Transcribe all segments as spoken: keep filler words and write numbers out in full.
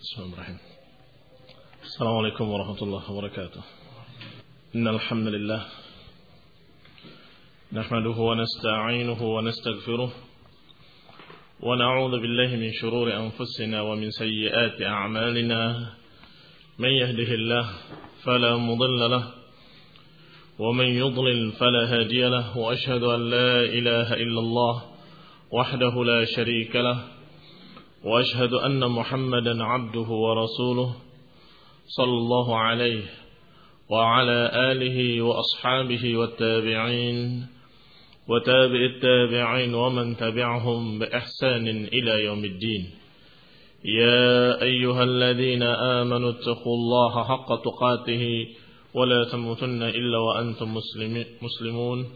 Bismillahirrahmanirrahim. Assalamualaikum warahmatullahi wabarakatuh. Innal hamdalillah nahmaduhu wa nasta'inuhu wa nastaghfiruh wa na'udzu billahi min shururi anfusina wa min sayyiati a'malina. Man yahdihillahu fala mudilla lahu wa man yudlil fala hadiya lahu wa ashhadu an la ilaha illallah wahdahu la sharika lahu وأشهد أن محمدا عبده ورسوله صلى الله عليه وعلى آله وأصحابه والتابعين وتابع التابعين ومن تبعهم بإحسان إلى يوم الدين. يا أيها الذين آمنوا اتقوا الله حق تقاته ولا تموتن إلا وأنتم مسلمون.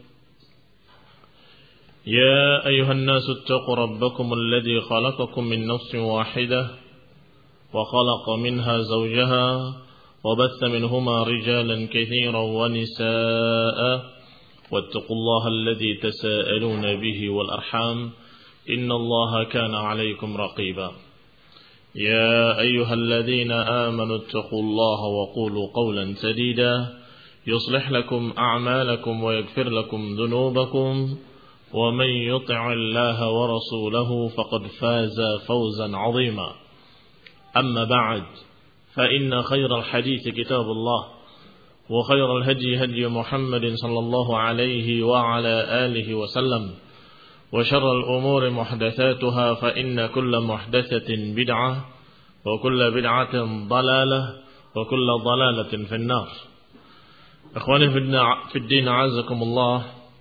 يا أيها الناس اتقوا ربكم الذي خلقكم من نفس واحدة وخلق منها زوجها وبث منهما رجالا كثيرا ونساء واتقوا الله الذي تساءلون به والأرحام إن الله كان عليكم رقيبا. يا أيها الذين آمنوا اتقوا الله وقولوا قولا سديدا يصلح لكم أعمالكم ويغفر لكم ذنوبكم ومن يطع الله ورسوله فقد فاز فوزا عظيما. أما بعد فإن خير الحديث كتاب الله وخير الهدي هدي محمد صلى الله عليه وعلى آله وسلم وشر الأمور محدثاتها فإن كل محدثة بدعة وكل بدعة ضلالة وكل ضلالة في النار. أخواني في الدين أعزكم الله.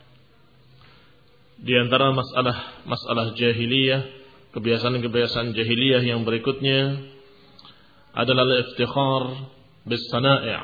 Di antara masalah-masalah jahiliyah, kebiasaan-kebiasaan jahiliyah yang berikutnya adalah al-iftikhar bis-sana'i',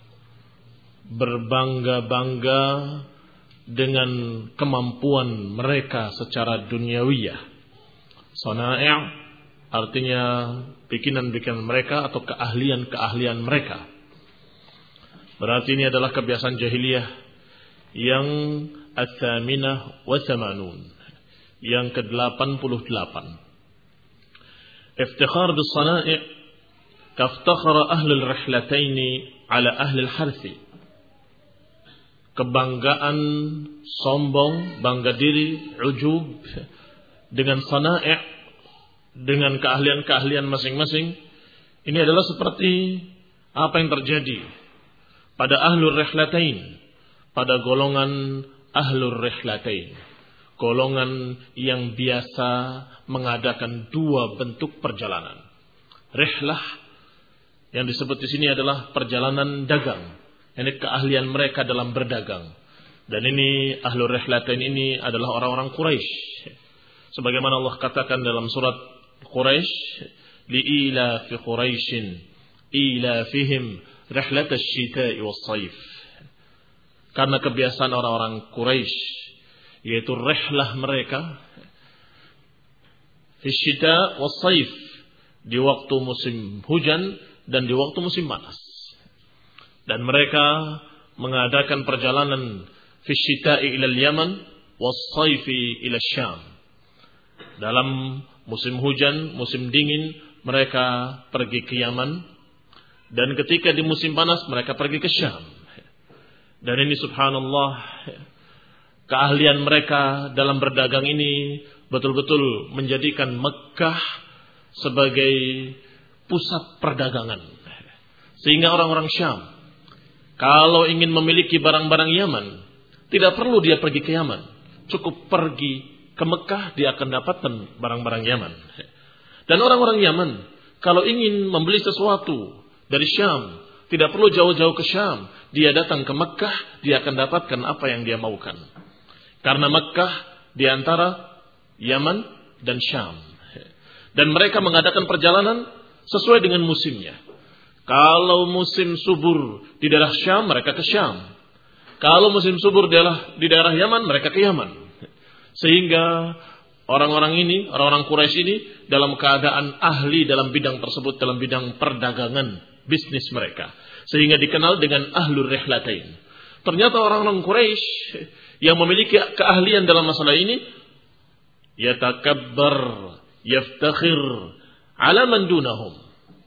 berbangga-bangga dengan kemampuan mereka secara duniawiyah. Sana'i' artinya bikinan-bikinan mereka atau keahlian-keahlian mereka. Berarti ini adalah kebiasaan jahiliyah yang At-Thaminah wa Thamanun, yang ke delapan puluh delapan. Iftikhar bis-sana'i' kaftakhara ahlul rihlataini ala ahlil harthi. Kebanggaan, sombong, bangga diri, ujub dengan sana'i', dengan keahlian-keahlian masing-masing. Ini adalah seperti apa yang terjadi pada ahlul rihlatain, pada golongan Ahlur Rihlatain, golongan yang biasa mengadakan dua bentuk perjalanan. Rihlah yang disebut di sini adalah perjalanan dagang. Ini keahlian mereka dalam berdagang. Dan ini Ahlur Rihlatain ini adalah orang-orang Quraisy. Sebagaimana Allah katakan dalam surat Quraisy, li'ila fi Quraisyin ila fihim rihlatasy syita'i was-sayf. Karena kebiasaan orang-orang Quraisy, yaitu rihlah mereka fi syita' was-sayf, di waktu musim hujan dan di waktu musim panas. Dan mereka mengadakan perjalanan fi syita'i ila al-Yaman was-sayfi ila Syam. Dalam musim hujan, musim dingin mereka pergi ke Yaman, dan ketika di musim panas mereka pergi ke Syam. Dan ini subhanallah, keahlian mereka dalam berdagang ini betul-betul menjadikan Mekkah sebagai pusat perdagangan. Sehingga orang-orang Syam, kalau ingin memiliki barang-barang Yaman, tidak perlu dia pergi ke Yaman. Cukup pergi ke Mekkah, dia akan dapatkan barang-barang Yaman. Dan orang-orang Yaman, kalau ingin membeli sesuatu dari Syam, tidak perlu jauh-jauh ke Syam. Dia datang ke Mekkah, dia akan dapatkan apa yang dia maukan. Karena Mekkah di antara Yaman dan Syam. Dan mereka mengadakan perjalanan sesuai dengan musimnya. Kalau musim subur di daerah Syam, mereka ke Syam. Kalau musim subur di daerah, di daerah Yaman, mereka ke Yaman. Sehingga orang-orang ini, orang-orang Quraisy ini dalam keadaan ahli dalam bidang tersebut, dalam bidang perdagangan, bisnis mereka. Sehingga dikenal dengan Ahlur Rihlatain. Ternyata orang-orang Quraisy yang memiliki keahlian dalam masalah ini, yatakabbar, yaftakhir ala man dunahum.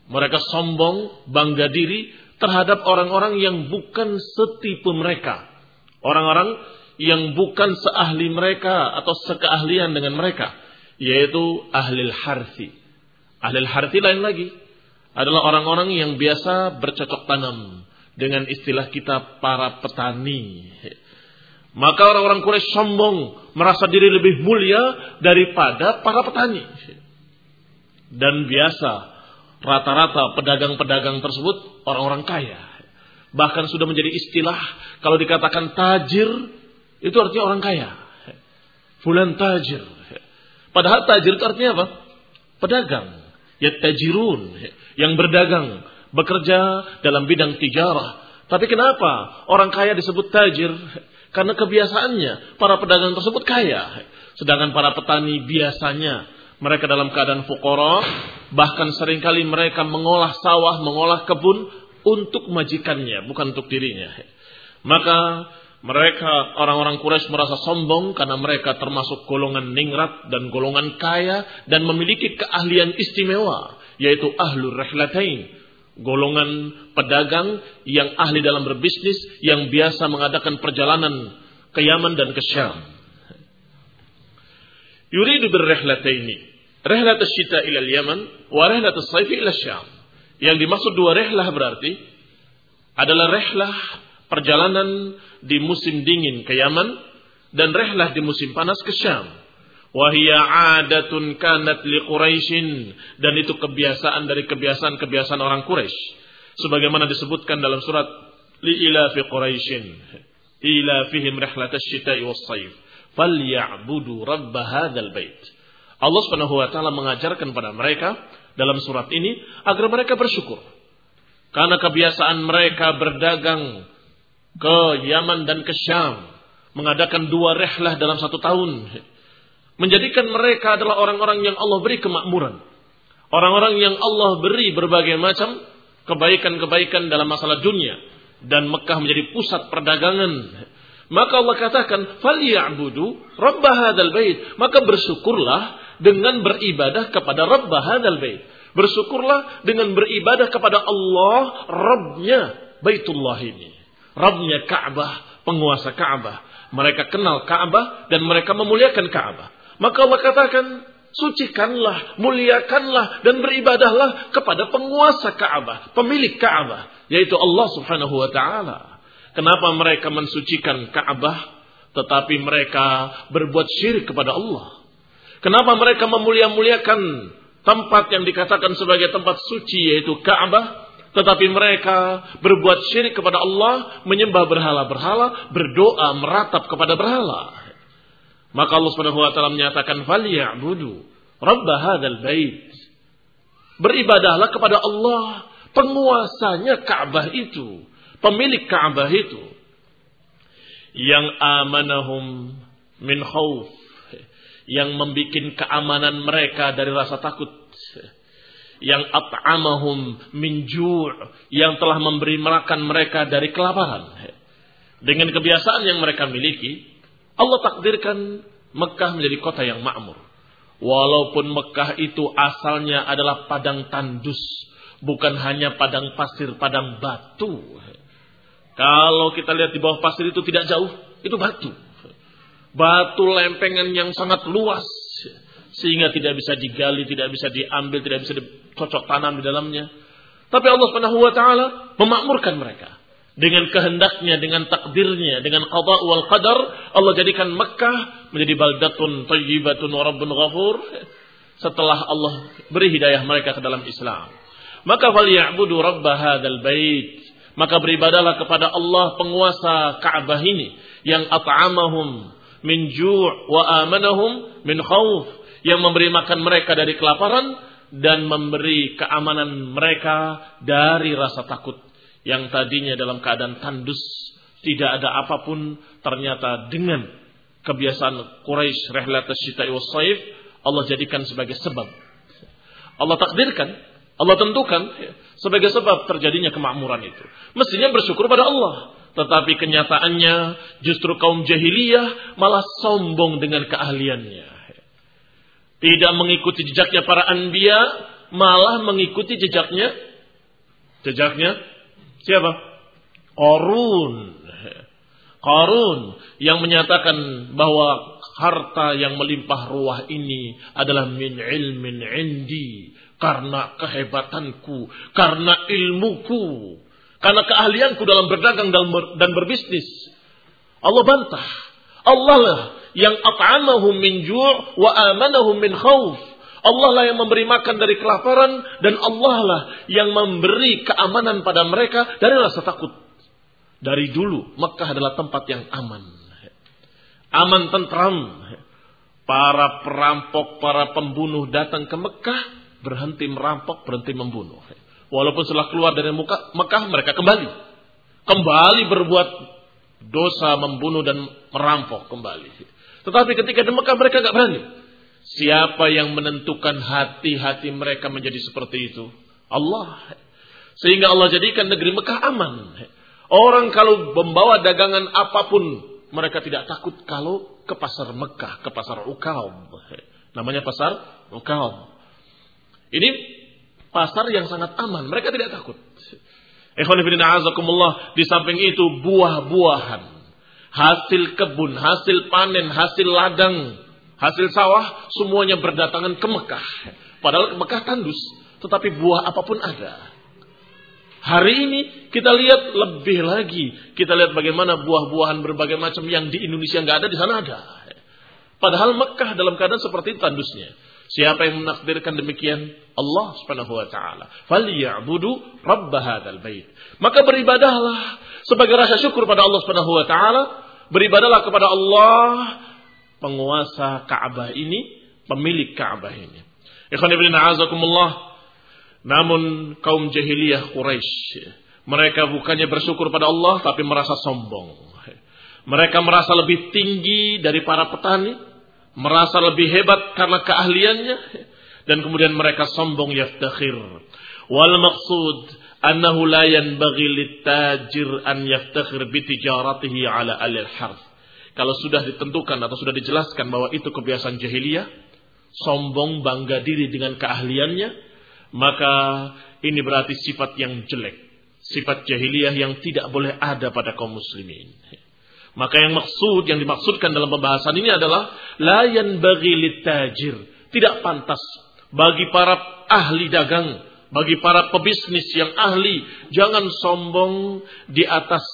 Mereka sombong, bangga diri terhadap orang-orang yang bukan setipe mereka. Orang-orang yang bukan seahli mereka atau sekeahlian dengan mereka. Yaitu ahlil harthi. Ahlil harthi lain lagi. Adalah orang-orang yang biasa bercocok tanam. Dengan istilah kita para petani. Maka orang-orang Quraisy sombong. Merasa diri lebih mulia daripada para petani. Dan biasa rata-rata pedagang-pedagang tersebut orang-orang kaya. Bahkan sudah menjadi istilah. Kalau dikatakan tajir. Itu artinya orang kaya. Fulan tajir. Padahal tajir itu artinya apa? Pedagang. Yattajirun. Yang berdagang. Bekerja dalam bidang tijarah. Tapi kenapa orang kaya disebut tajir? Karena kebiasaannya para pedagang tersebut kaya. Sedangkan para petani biasanya mereka dalam keadaan fuqara. Bahkan seringkali mereka mengolah sawah, mengolah kebun untuk majikannya, bukan untuk dirinya. Maka mereka orang-orang Quraisy merasa sombong karena mereka termasuk golongan ningrat dan golongan kaya dan memiliki keahlian istimewa, yaitu ahlur rihlatain. Golongan pedagang yang ahli dalam berbisnis, yang biasa mengadakan perjalanan ke Yaman dan ke Syam. Yuridu birrihlataini, rihlat asy-syita ila al-Yaman wa rihlat as-sayf ila Syam. Yang dimaksud dua rihlah berarti adalah rihlah perjalanan di musim dingin ke Yaman dan rihlah di musim panas ke Syam. Wahia adatun kanat li Quraisyin, dan itu kebiasaan dari kebiasaan-kebiasaan orang Quraisy. Sebagaimana disebutkan dalam surat li ilafi Quraisyin, ilafihim rihlatasy syita'i was-sayf, falyabudu rabb hadzal bait. Allah Subhanahu wa taala mengajarkan pada mereka dalam surat ini agar mereka bersyukur. Karena kebiasaan mereka berdagang ke Yaman dan ke Syam, mengadakan dua rihlah dalam satu tahun, menjadikan mereka adalah orang-orang yang Allah beri kemakmuran. Orang-orang yang Allah beri berbagai macam kebaikan-kebaikan dalam masalah dunia. Dan Mekah menjadi pusat perdagangan. Maka Allah katakan, فَلْيَعْبُدُوا رَبَّ هَذَا الْبَيْتِ. Maka bersyukurlah dengan beribadah kepada Rabb hadzal bait. Bersyukurlah dengan beribadah kepada Allah, Rabbnya Baitullah ini. Rabbnya Ka'bah, penguasa Ka'bah. Mereka kenal Ka'bah dan mereka memuliakan Ka'bah. Maka Allah katakan, sucikanlah, muliakanlah dan beribadahlah kepada penguasa Ka'bah, pemilik Ka'bah, yaitu Allah Subhanahu wa taala. Kenapa mereka mensucikan Ka'bah tetapi mereka berbuat syirik kepada Allah? Kenapa mereka memulia-muliakan tempat yang dikatakan sebagai tempat suci yaitu Ka'bah, tetapi mereka berbuat syirik kepada Allah, menyembah berhala-berhala, berdoa meratap kepada berhala? Maka Allah Subhanahu wa taala menyatakan, "Falyabudu rabb hadzal bait." Beribadahlah kepada Allah, penguasanya Ka'bah itu, pemilik Ka'bah itu. Yang amanahum min khauf, yang membikin keamanan mereka dari rasa takut. Yang at'amahum min ju', yang telah memberi makan mereka dari kelaparan. Dengan kebiasaan yang mereka miliki, Allah takdirkan Mekah menjadi kota yang makmur. Walaupun Mekah itu asalnya adalah padang tandus, bukan hanya padang pasir, padang batu. Kalau kita lihat di bawah pasir itu tidak jauh, itu batu. Batu lempengan yang sangat luas, sehingga tidak bisa digali, tidak bisa diambil, tidak bisa dicocok tanam di dalamnya. Tapi Allah Subhanahu wa taala memakmurkan mereka. Dengan kehendaknya, dengan takdirnya, dengan qada wal qadar, Allah jadikan Mekah menjadi baldatun thayyibatun wa rabbun ghafur. Setelah Allah beri hidayah mereka ke dalam Islam. Maka falyabudu rabb hadzal bait. Maka beribadahlah kepada Allah penguasa Ka'bah ini yang at'amahum min ju' wa amanahum min khauf, yang memberi makan mereka dari kelaparan dan memberi keamanan mereka dari rasa takut. Yang tadinya dalam keadaan tandus, tidak ada apapun, ternyata dengan kebiasaan Quraisy rihlat asy-syita'i was-sayf, Allah jadikan sebagai sebab. Allah takdirkan, Allah tentukan sebagai sebab terjadinya kemakmuran itu. Mestinya bersyukur pada Allah. Tetapi kenyataannya justru kaum jahiliyah malah sombong dengan keahliannya. Tidak mengikuti jejaknya para anbiya, malah mengikuti jejaknya. Jejaknya siapa? Qarun. Qarun yang menyatakan bahwa harta yang melimpah ruah ini adalah min ilmin indi, karena kehebatanku, karena ilmuku, karena keahlianku dalam berdagang dan berbisnis. Allah bantah. Allah lah yang at'amahum min ju' wa amanahum min khauf. Allah lah yang memberi makan dari kelaparan, dan Allah lah yang memberi keamanan pada mereka dari rasa takut. Dari dulu Mekah adalah tempat yang aman. Aman tentram. Para perampok, para pembunuh datang ke Mekah, berhenti merampok, berhenti membunuh. Walaupun setelah keluar dari Mekah, mereka kembali. Kembali berbuat dosa, membunuh dan merampok kembali. Tetapi ketika di Mekah mereka gak berani. Siapa yang menentukan hati-hati mereka menjadi seperti itu? Allah. Sehingga Allah jadikan negeri Mekah aman. Orang kalau membawa dagangan apapun, mereka tidak takut kalau ke pasar Mekah, ke pasar Uqab. Namanya pasar Uqab. Ini pasar yang sangat aman, mereka tidak takut. Ikhwan fillah a'azakumullah, di samping itu buah-buahan, hasil kebun, hasil panen, hasil ladang, hasil sawah, semuanya berdatangan ke Mekah. Padahal Mekah tandus, tetapi buah apapun ada. Hari ini kita lihat lebih lagi. Kita lihat bagaimana buah-buahan berbagai macam yang di Indonesia nggak ada, di sana ada. Padahal Mekah dalam keadaan seperti itu tandusnya. Siapa yang menakdirkan demikian? Allah Subhanahu wa taala. Falyabudu rabb hadzal bait. Maka beribadahlah sebagai rasa syukur pada Allah Subhanahu wa taala. Beribadahlah kepada Allah, penguasa Ka'bah ini, pemilik Ka'bah ini. Ikhwan fillah a'azakumullah. Namun kaum jahiliyah Quraisy, mereka bukannya bersyukur pada Allah, tapi merasa sombong. Mereka merasa lebih tinggi dari para petani, merasa lebih hebat karena keahliannya, dan kemudian mereka sombong yaftakhir. Wal maqsud annahu la yanbaghi lit-tajir an yaftakhir bi tijaratihi ala al-harth. Kalau sudah ditentukan atau sudah dijelaskan bahwa itu kebiasaan jahiliyah, sombong bangga diri dengan keahliannya, maka ini berarti sifat yang jelek, sifat jahiliyah yang tidak boleh ada pada kaum muslimin. Maka yang maksud, yang dimaksudkan dalam pembahasan ini adalah la yanbaghi lit-tajir, tidak pantas bagi para ahli dagang, bagi para pebisnis yang ahli, jangan sombong di atas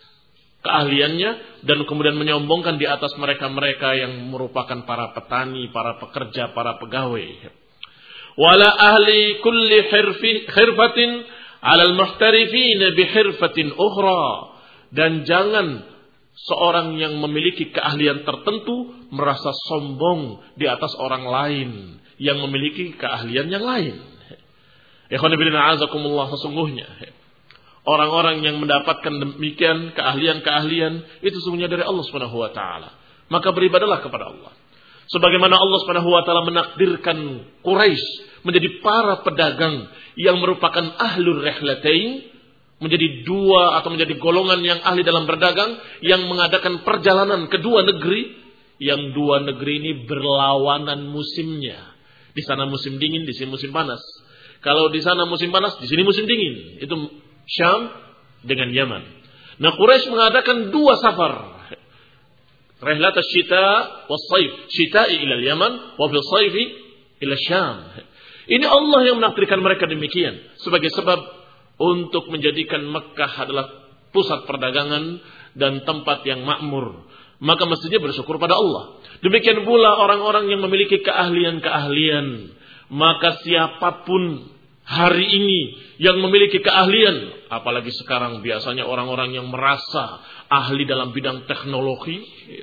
keahliannya dan kemudian menyombongkan di atas mereka-mereka yang merupakan para petani, para pekerja, para pegawai. Wala ahli kulli hirfi khirfatin 'ala al-muhtarifin bi hirfatin ukhra, dan jangan seorang yang memiliki keahlian tertentu merasa sombong di atas orang lain yang memiliki keahlian yang lain. Ikhwan fillah a'azakumullah, sesungguhnya orang-orang yang mendapatkan demikian keahlian-keahlian itu sesungguhnya dari Allah Subhanahu wa taala. Maka beribadahlah kepada Allah. Sebagaimana Allah Subhanahu wa taala menakdirkan Quraisy menjadi para pedagang yang merupakan ahlul rihlatain, menjadi dua atau menjadi golongan yang ahli dalam berdagang, yang mengadakan perjalanan ke dua negeri, yang dua negeri ini berlawanan musimnya. Di sana musim dingin, di sini musim panas. Kalau di sana musim panas, di sini musim dingin. Itu Syam dengan Yaman. Nah, Quraisy mengadakan dua safar. Rihlat asy-syita was-sayf, syita'i ila al-Yaman wa fil sayfi ila Syam. Ini Allah yang menakdirkan mereka demikian sebagai sebab untuk menjadikan Mekah adalah pusat perdagangan dan tempat yang makmur. Maka mestinya bersyukur pada Allah. Demikian pula orang-orang yang memiliki keahlian-keahlian. Maka siapapun hari ini yang memiliki keahlian, apalagi sekarang biasanya orang-orang yang merasa ahli dalam bidang teknologi,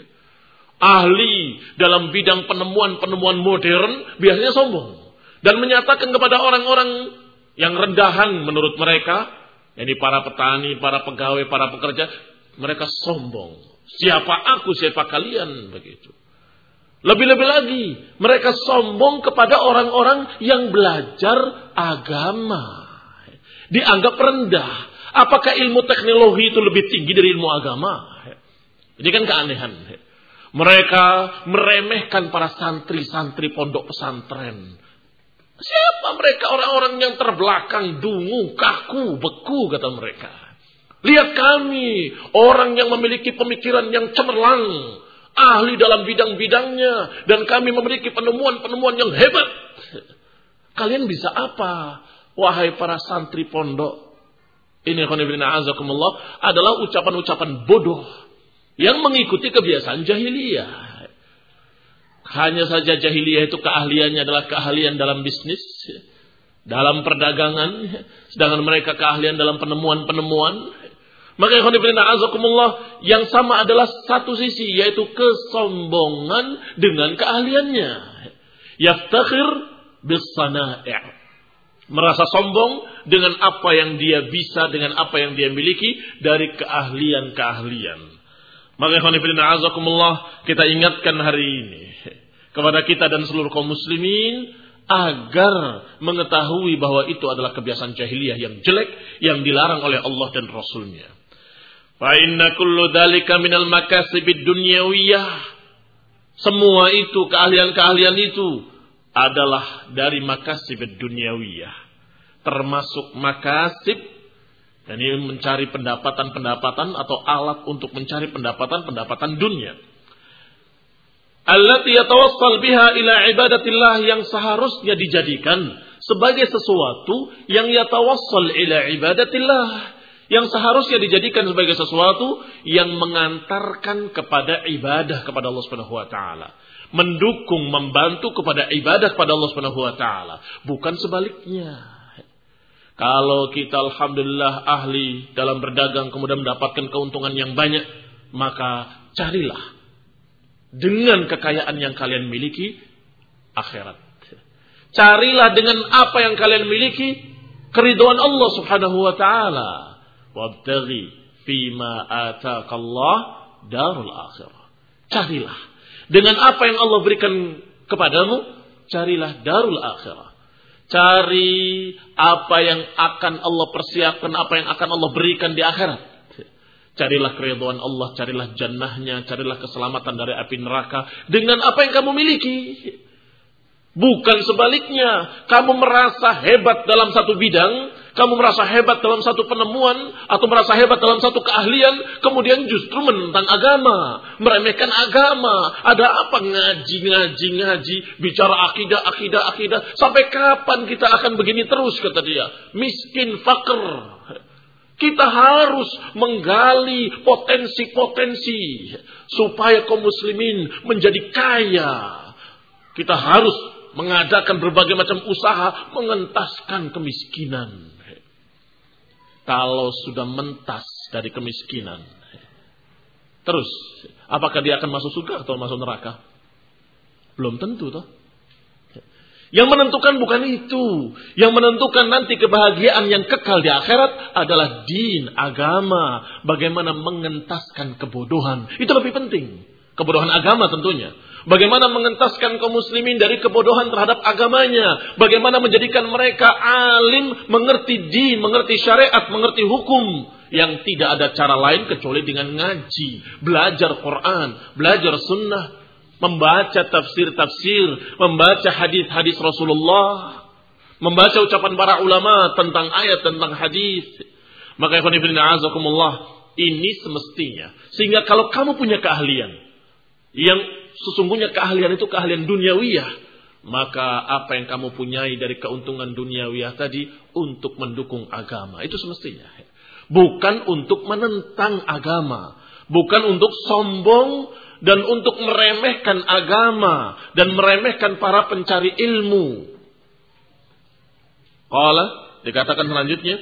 ahli dalam bidang penemuan-penemuan modern, biasanya sombong. Dan menyatakan kepada orang-orang yang rendahan menurut mereka, ini para petani, para pegawai, para pekerja, mereka sombong. Siapa aku, siapa kalian, begitu. Lebih-lebih lagi, mereka sombong kepada orang-orang yang belajar agama. Dianggap rendah. Apakah ilmu teknologi itu lebih tinggi dari ilmu agama? Ini kan keanehan. Mereka meremehkan para santri-santri pondok pesantren. Siapa mereka? Orang-orang yang terbelakang, dungu, kaku, beku, kata mereka. Lihat kami, orang yang memiliki pemikiran yang cemerlang, ahli dalam bidang-bidangnya, dan kami memiliki penemuan-penemuan yang hebat. Kalian bisa apa? Wahai para santri pondok. Ini khonibina azakumullah adalah ucapan-ucapan bodoh yang mengikuti kebiasaan jahiliyah. Hanya saja jahiliyah itu keahliannya adalah keahlian dalam bisnis, dalam perdagangan, sedangkan mereka keahlian dalam penemuan-penemuan. Maka khonibina azakumullah yang sama adalah satu sisi, yaitu kesombongan dengan keahliannya. Yaftakhir bis-sana'i'. Merasa sombong dengan apa yang dia bisa, dengan apa yang dia miliki dari keahlian-keahlian. Maka khonibina azakumullah, kita ingatkan hari ini kepada kita dan seluruh kaum muslimin agar mengetahui bahwa itu adalah kebiasaan jahiliyah yang jelek yang dilarang oleh Allah dan Rasulnya. Fa inna kullu dzalika minal makasibid dunyawiyah. Semua itu, keahlian-keahlian itu adalah dari makasibid dunyawiyah. Termasuk makasib, dan ini mencari pendapatan-pendapatan atau alat untuk mencari pendapatan-pendapatan dunia. Allati yatawassal biha ila ibadatillah, yang seharusnya dijadikan sebagai sesuatu yang yatawassal ila ibadatillah, yang seharusnya dijadikan sebagai sesuatu yang mengantarkan kepada ibadah kepada Allah Subhanahu wa taala, mendukung, membantu kepada ibadah kepada Allah Subhanahu wa taala, bukan sebaliknya. Kalau kita alhamdulillah ahli dalam berdagang kemudian mendapatkan keuntungan yang banyak, maka carilah dengan kekayaan yang kalian miliki akhirat. Carilah dengan apa yang kalian miliki keridhaan Allah Subhanahu wa taala. Wabtaghi fima ataqallah darul akhirah. Carilah dengan apa yang Allah berikan kepadamu, carilah darul akhirah. Cari apa yang akan Allah persiapkan, apa yang akan Allah berikan di akhirat. Carilah keridhaan Allah, carilah jannahnya, carilah keselamatan dari api neraka dengan apa yang kamu miliki. Bukan sebaliknya, kamu merasa hebat dalam satu bidang, kamu merasa hebat dalam satu penemuan, atau merasa hebat dalam satu keahlian, kemudian justru menentang agama, meremehkan agama. Ada apa ngaji, ngaji, ngaji, bicara akidah, akidah, akidah. Sampai kapan kita akan begini terus, kata dia. Miskin, fakir. Kita harus menggali potensi-potensi supaya kaum muslimin menjadi kaya. Kita harus mengadakan berbagai macam usaha mengentaskan kemiskinan. Kalau sudah mentas dari kemiskinan, terus apakah dia akan masuk surga atau masuk neraka? Belum tentu toh. Yang menentukan bukan itu. Yang menentukan nanti kebahagiaan yang kekal di akhirat adalah din, agama. Bagaimana mengentaskan kebodohan. Itu lebih penting. Kebodohan agama tentunya. Bagaimana mengentaskan kaum muslimin dari kebodohan terhadap agamanya. Bagaimana menjadikan mereka alim, mengerti din, mengerti syariat, mengerti hukum. Yang tidak ada cara lain kecuali dengan ngaji. Belajar Quran, belajar sunnah. Membaca tafsir-tafsir, membaca hadis-hadis Rasulullah. Membaca ucapan para ulama tentang ayat, tentang hadis. Maka ikhwan fillah azakumullah, ini semestinya. Sehingga kalau kamu punya keahlian, yang sesungguhnya keahlian itu keahlian duniawiyah, maka apa yang kamu punyai dari keuntungan duniawiyah tadi untuk mendukung agama, itu semestinya. Bukan untuk menentang agama, bukan untuk sombong dan untuk meremehkan agama dan meremehkan para pencari ilmu. Qala, dikatakan selanjutnya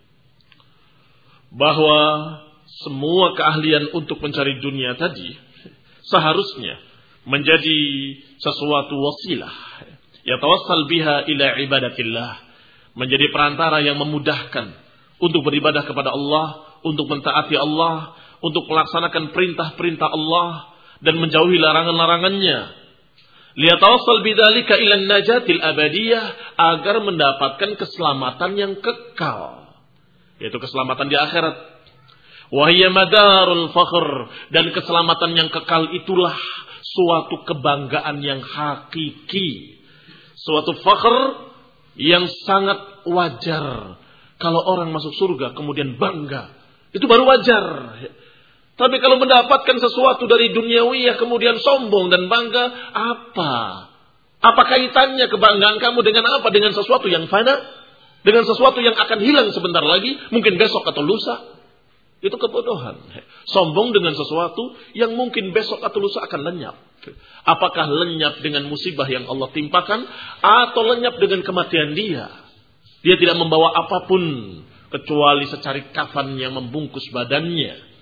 bahwa semua keahlian untuk mencari dunia tadi seharusnya menjadi sesuatu wasilah, yatawassal biha ila ibadatillah, menjadi perantara yang memudahkan untuk beribadah kepada Allah, untuk mentaati Allah, untuk melaksanakan perintah-perintah Allah dan menjauhi larangan-larangannya. Liyatawassal bidzalika ila najatil abadiyah, agar mendapatkan keselamatan yang kekal, yaitu keselamatan di akhirat. Wa hiya madarul fakhr, dan keselamatan yang kekal itulah suatu kebanggaan yang hakiki, suatu fakhr, yang sangat wajar. Kalau orang masuk surga kemudian bangga, itu baru wajar. Tapi kalau mendapatkan sesuatu dari duniawiyah kemudian sombong dan bangga, apa? Apa kaitannya kebanggaan kamu dengan apa? Dengan sesuatu yang fana? Dengan sesuatu yang akan hilang sebentar lagi, mungkin besok atau lusa? Itu kebodohan. Sombong dengan sesuatu yang mungkin besok atau lusa akan lenyap. Apakah lenyap dengan musibah yang Allah timpakan, atau lenyap dengan kematian dia? Dia tidak membawa apapun kecuali secarik kafan yang membungkus badannya.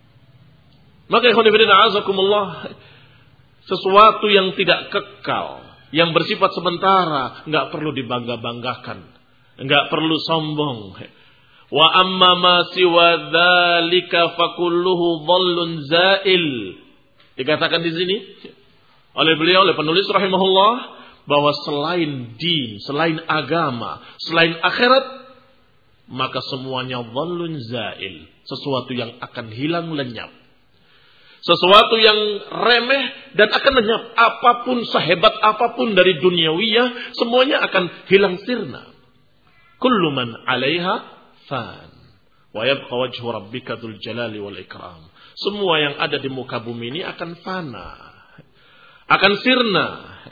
Maka ikhwanifidina azakumullah, sesuatu yang tidak kekal, yang bersifat sementara, enggak perlu dibangga-banggakan, enggak perlu sombong. Wa amma ma siwa dzalika fakulluhu dhallun zail. Dikatakan di sini oleh beliau, oleh penulis rahimahullah, bahwa selain din, selain agama, selain akhirat, maka semuanya dhallun zail, sesuatu yang akan hilang lenyap. Sesuatu yang remeh dan akan lenyap. Apapun, sehebat apapun dari duniawiyah, semuanya akan hilang sirna. Kullu man 'alaiha fan wa yabqa wajhu rabbika dzul jalali wal ikram. Semua yang ada di muka bumi ini akan fana, akan sirna.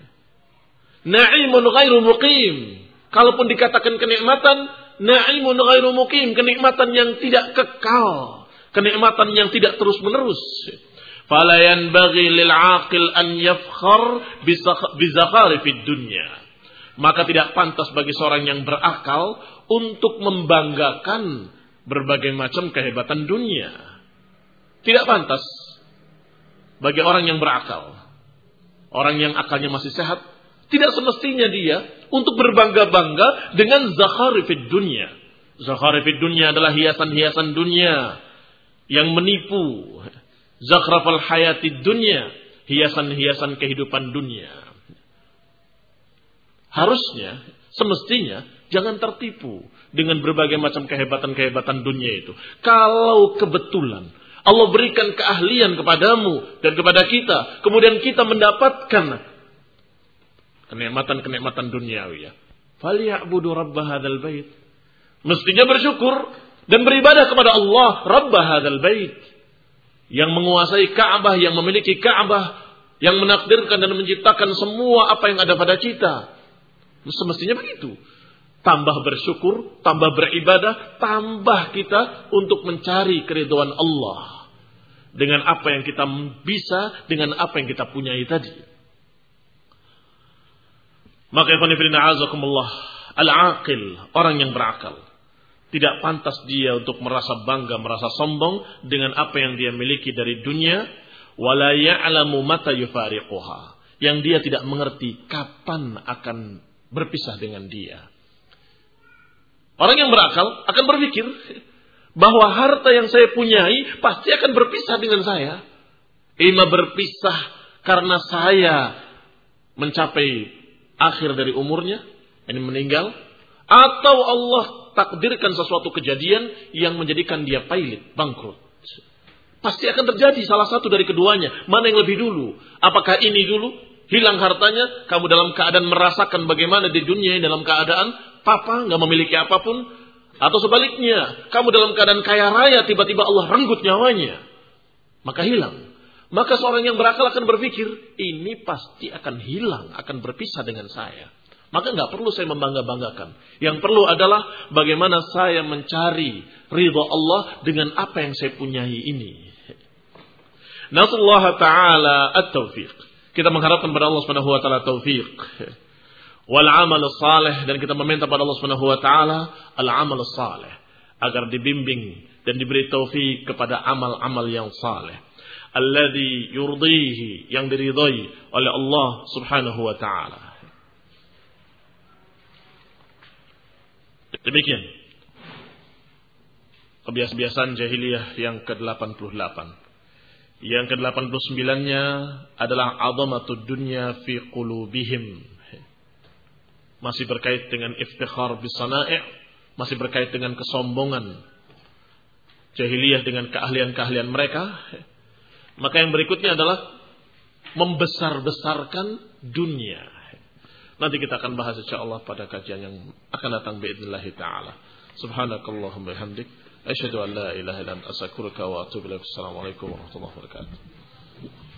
Na'imun ghairu muqim. Kalaupun dikatakan kenikmatan, na'imun ghairu muqim, kenikmatan yang tidak kekal, kenikmatan yang tidak terus-menerus. Fala yanbaghi lil 'aqil an yafkhar bi zakharifid dunya. Maka tidak pantas bagi seorang yang berakal untuk membanggakan berbagai macam kehebatan dunia. Tidak pantas bagi orang yang berakal. Orang yang akalnya masih sehat, tidak semestinya dia untuk berbangga-bangga dengan zakharifid dunya. Zakharifid dunya adalah hiasan-hiasan dunia yang menipu. Zakhrafal hayatid dunya, hiasan-hiasan kehidupan dunia. Harusnya, semestinya jangan tertipu dengan berbagai macam kehebatan-kehebatan dunia itu. Kalau kebetulan Allah berikan keahlian kepadamu dan kepada kita, kemudian kita mendapatkan kenikmatan-kenikmatan duniawi, ya, falyabudu rabb hadzal bait. Mestinya bersyukur dan beribadah kepada Allah, rabb hadzal bait, yang menguasai Ka'bah, yang memiliki Ka'bah, yang menakdirkan dan menciptakan semua apa yang ada pada kita. Semestinya begitu. Tambah bersyukur, tambah beribadah, tambah kita untuk mencari keridhaan Allah dengan apa yang kita bisa, dengan apa yang kita punyai tadi. Maka ikhwan fillah azakumullah, al-aqil, orang yang berakal, tidak pantas dia untuk merasa bangga, merasa sombong dengan apa yang dia miliki dari dunia. Wala ya'lamu mata yufariquha, yang dia tidak mengerti kapan akan berpisah dengan dia. Orang yang berakal akan berpikir bahwa harta yang saya punyai pasti akan berpisah dengan saya. Ima berpisah karena saya mencapai akhir dari umurnya, ini meninggal, atau Allah takdirkan sesuatu kejadian yang menjadikan dia pailit, bangkrut. Pasti akan terjadi salah satu dari keduanya. Mana yang lebih dulu? Apakah ini dulu, hilang hartanya, kamu dalam keadaan merasakan bagaimana di dunia dalam keadaan papa, nggak memiliki apapun, atau sebaliknya, kamu dalam keadaan kaya raya, tiba-tiba Allah renggut nyawanya, maka hilang. Maka seorang yang berakal akan berpikir, ini pasti akan hilang, akan berpisah dengan saya. Maka nggak perlu saya membangga-banggakan. Yang perlu adalah bagaimana saya mencari ridha Allah dengan apa yang saya punyai ini. Nasallahu ta'ala at-taufiq. Kita mengharapkan pada Allah Subhanahu wa taala taufiq wal amal salih, dan kita meminta pada Allah Subhanahu wa taala al amal salih, agar dibimbing dan diberi taufik kepada amal-amal yang saleh, alladzi yurdihi, yang diridhai oleh Allah Subhanahu wa taala. Demikian kebiasaan jahiliyah yang ke delapan puluh delapan. Yang ke delapan puluh sembilan-nya adalah azamatud dunya fi qulubihim. Masih berkait dengan iftikhar bisana'i', masih berkait dengan kesombongan jahiliyah dengan keahlian-keahlian mereka. Maka yang berikutnya adalah membesar-besarkan dunia. Nanti kita akan bahas insyaallah pada kajian yang akan datang biidznillah taala. Subhanakallahumma bihamdik asyhadu an la ilaha illa anta astaghfiruka wa atubu ilaik. Assalamualaikum warahmatullahi wabarakatuh.